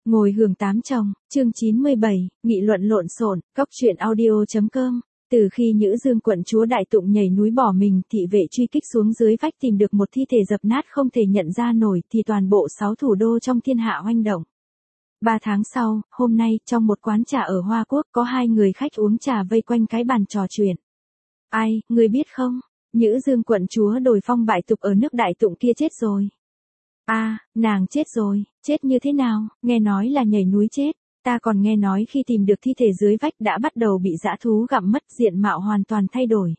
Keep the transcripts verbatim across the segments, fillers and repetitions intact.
Ngồi hưởng tám chồng, chương chín mươi bảy, nghị luận lộn xộn, cóc truyện audio.com. Từ khi Nhữ Dương quận chúa Đại Tụng nhảy núi bỏ mình, thị vệ truy kích xuống dưới vách tìm được một thi thể dập nát không thể nhận ra nổi, thì toàn bộ sáu thủ đô trong thiên hạ oanh động. Ba tháng sau, hôm nay, trong một quán trà ở Hoa Quốc, có hai người khách uống trà vây quanh cái bàn trò chuyện. Ai, người biết không? Nhữ Dương quận chúa đồi phong bại tục ở nước Đại Tụng kia chết rồi. À, nàng chết rồi, chết như thế nào? Nghe nói là nhảy núi chết. Ta còn nghe nói khi tìm được thi thể dưới vách đã bắt đầu bị dã thú gặm mất, diện mạo hoàn toàn thay đổi.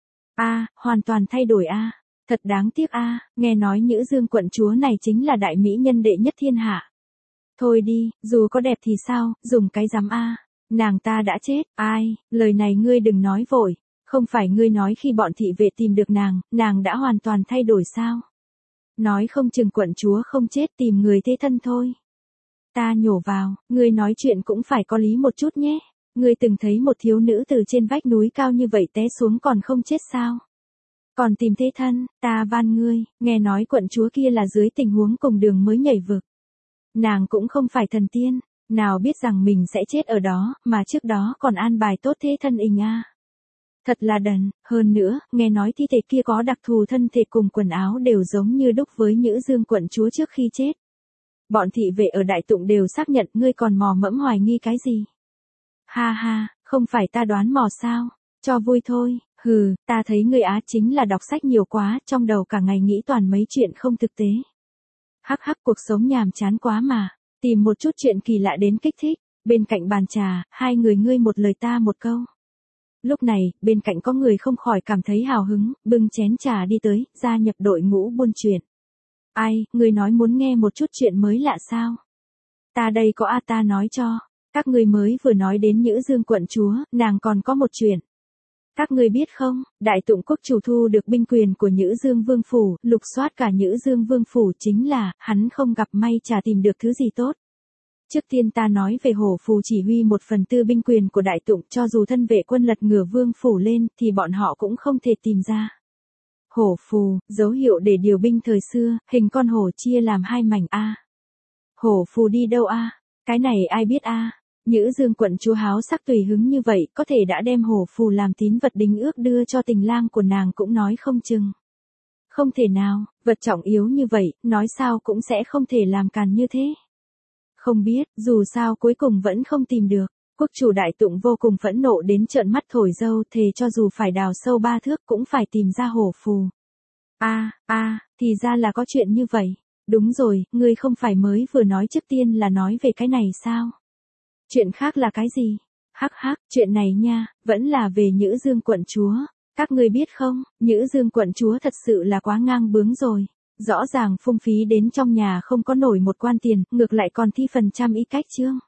À, hoàn toàn thay đổi à. Thật đáng tiếc à, nghe nói Nhữ Dương quận chúa này chính là đại mỹ nhân đệ nhất thiên hạ. Thôi đi, dù có đẹp thì sao, dùng cái dám à. Nàng ta đã chết, ai, lời này ngươi đừng nói vội. Không phải ngươi nói khi bọn thị vệ tìm được nàng, nàng đã hoàn toàn thay đổi sao? Nói không chừng quận chúa không chết tìm người thế thân thôi. Ta nhổ vào, ngươi nói chuyện cũng phải có lý một chút nhé. Ngươi từng thấy một thiếu nữ từ trên vách núi cao như vậy té xuống còn không chết sao? Còn tìm thế thân, ta van ngươi, nghe nói quận chúa kia là dưới tình huống cùng đường mới nhảy vực. Nàng cũng không phải thần tiên, nào biết rằng mình sẽ chết ở đó, mà trước đó còn an bài tốt thế thân ình a. Thật là đần, hơn nữa, nghe nói thi thể kia có đặc thù thân thể cùng quần áo đều giống như đúc với Nhữ Dương quận chúa trước khi chết. Bọn thị vệ ở Đại Tụng đều xác nhận, ngươi còn mò mẫm hoài nghi cái gì? Ha ha, không phải ta đoán mò sao? Cho vui thôi, hừ, ta thấy ngươi á chính là đọc sách nhiều quá, trong đầu cả ngày nghĩ toàn mấy chuyện không thực tế. Hắc hắc, cuộc sống nhàm chán quá mà, tìm một chút chuyện kỳ lạ đến kích thích. Bên cạnh bàn trà, hai người ngươi một lời ta một câu. Lúc này, bên cạnh có người không khỏi cảm thấy hào hứng, bưng chén trà đi tới, gia nhập đội ngũ buôn chuyện. Ai, người nói muốn nghe một chút chuyện mới lạ sao? Ta đây có a ta nói cho. Các người mới vừa nói đến Nhữ Dương quận chúa, nàng còn có một chuyện. Các người biết không, Đại Tụng quốc chủ thu được binh quyền của Nhữ Dương vương phủ, lục soát cả Nhữ Dương vương phủ chính là, hắn không gặp may chả tìm được thứ gì tốt. Trước tiên ta nói về hổ phù chỉ huy một phần tư binh quyền của Đại Tụng, cho dù thân vệ quân lật ngửa vương phủ lên, thì bọn họ cũng không thể tìm ra. Hổ phù, dấu hiệu để điều binh thời xưa, hình con hổ chia làm hai mảnh a. Hổ phù đi đâu a? Cái này ai biết a? Nhữ Dương quận chúa háo sắc tùy hứng như vậy, có thể đã đem hổ phù làm tín vật đính ước đưa cho tình lang của nàng cũng nói không chừng. Không thể nào, vật trọng yếu như vậy, nói sao cũng sẽ không thể làm càn như thế. Không biết, dù sao cuối cùng vẫn không tìm được. Quốc chủ Đại Tụng vô cùng phẫn nộ đến trợn mắt thổi dâu, thề cho dù phải đào sâu ba thước cũng phải tìm ra hổ phù. A, a, thì ra là có chuyện như vậy. Đúng rồi, ngươi không phải mới vừa nói trước tiên là nói về cái này sao? Chuyện khác là cái gì? Hắc hắc, chuyện này nha, vẫn là về Nhữ Dương quận chúa. Các ngươi biết không, Nhữ Dương quận chúa thật sự là quá ngang bướng rồi. Rõ ràng phung phí đến trong nhà không có nổi một quan tiền, ngược lại còn thi phần trăm ý cách chương.